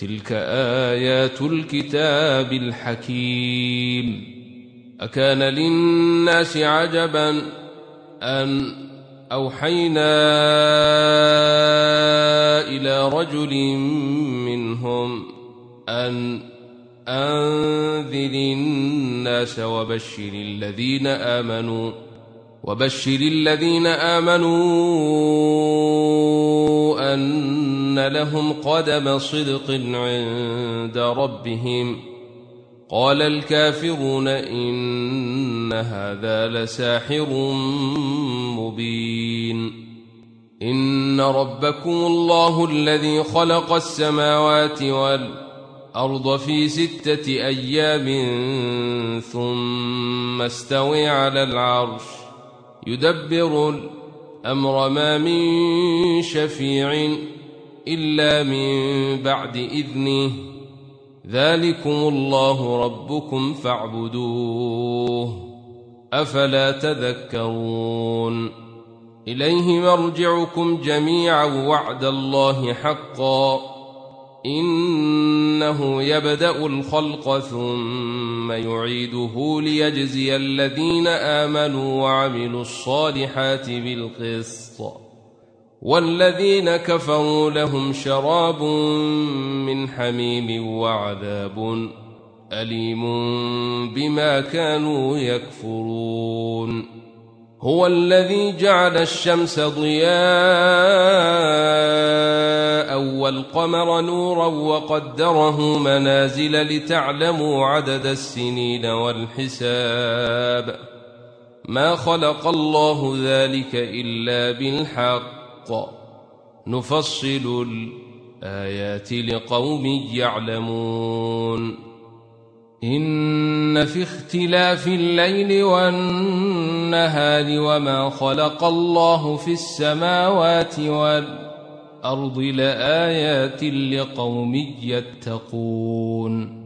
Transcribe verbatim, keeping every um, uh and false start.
تلك آيات الكتاب الحكيم. أكان للناس عجبا أن أوحينا إلى رجل منهم أن أنذر الناس وبشر الذين آمنوا وبشر الذين آمنوا أن لهم قدم صدق عند ربهم. قال الكافرون إن هذا لساحر مبين. إن ربكم الله الذي خلق السماوات والأرض في ستة أيام ثم استوى على العرش يدبر الأمر ما من شفيع إلا من بعد إذنه ذلكم الله ربكم فاعبدوه أفلا تذكرون. إليه مرجعكم جميعا وعد الله حقا إنه يبدأ الخلق ثم يعيده ليجزي الذين آمنوا وعملوا الصالحات بالقسط والذين كفروا لهم شراب من حميم وعذاب أليم بما كانوا يكفرون. هو الذي جعل الشمس ضياء والقمر نورا وقدره منازل لتعلموا عدد السنين والحساب ما خلق الله ذلك إلا بالحق نفصل الآيات لقوم يعلمون. إن في اختلاف الليل والنهار وما خلق الله في السماوات والأرض لآيات لقوم يتقون.